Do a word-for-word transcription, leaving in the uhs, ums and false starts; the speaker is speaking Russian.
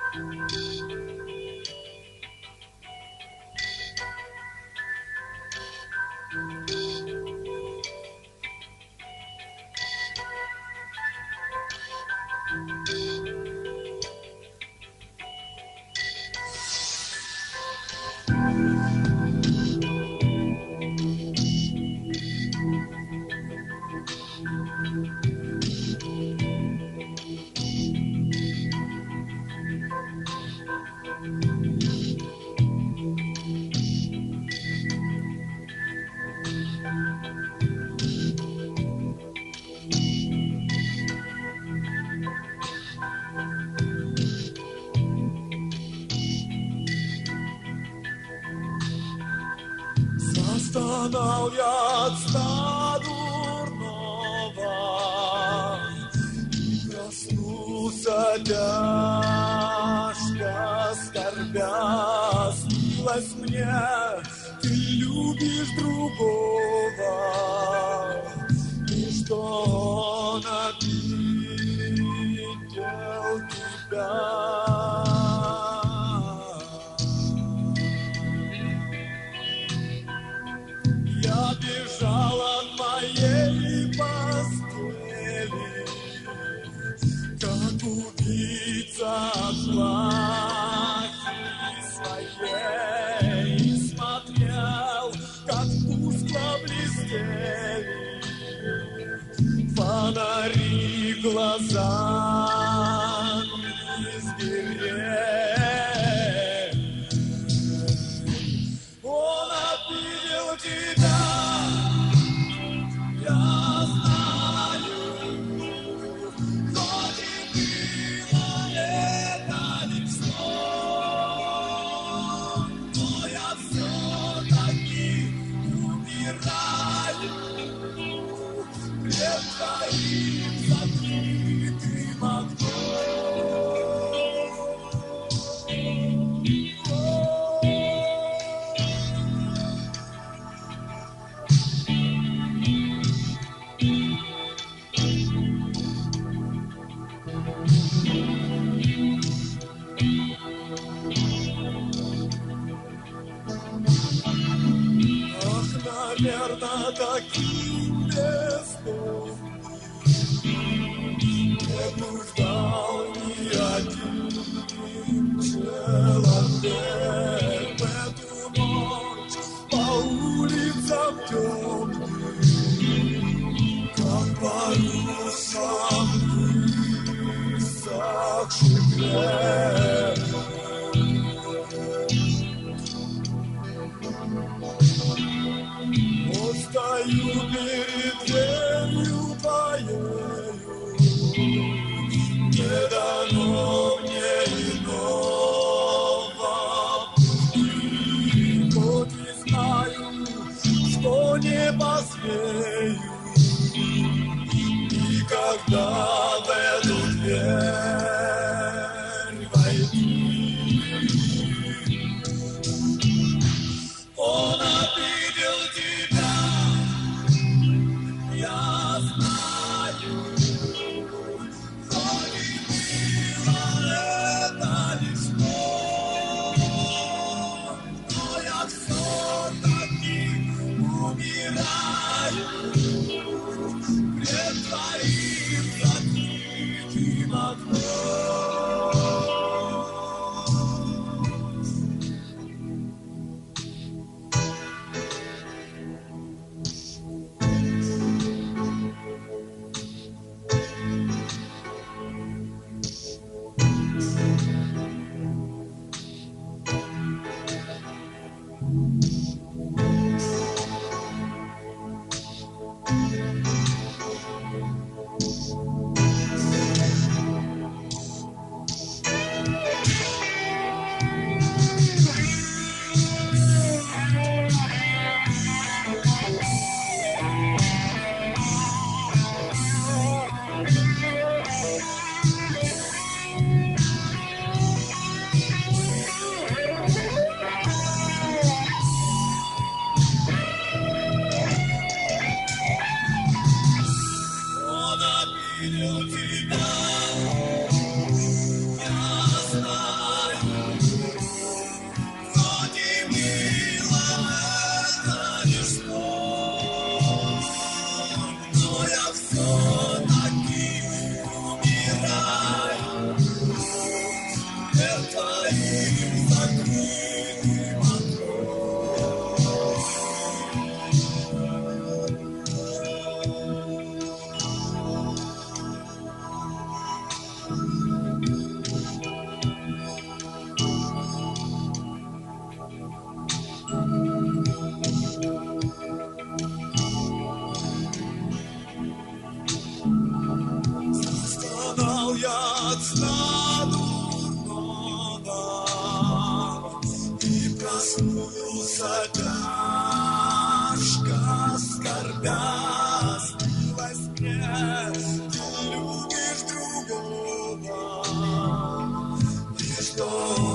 Застонал я от сна дурного и проснулся тяжко скорбя. Снилось мне, ты любишь другого, и что он обидел тебя. Я бежал от моей постели, как убийца от плахи своей, и смотрел, как тускло блестели фонари глазами сгорел. Он обидел тебя, я знаю, хоть и было это лишь сон, но я все-таки умираю пред твоим закрытым наверно, таким бездомным не блуждал ни один человек в эту ночь по улицам темным, как по русам высохший хлеб. Стою перед дверью твоею, не дано мне иного пути, хоть и знаю, что не посмею никогда в эту дверь Перед твоим закрытым окном. Страдал я от сна дурного и проснулся тяжко скорбя. Снилось мне, ты любишь другого, и что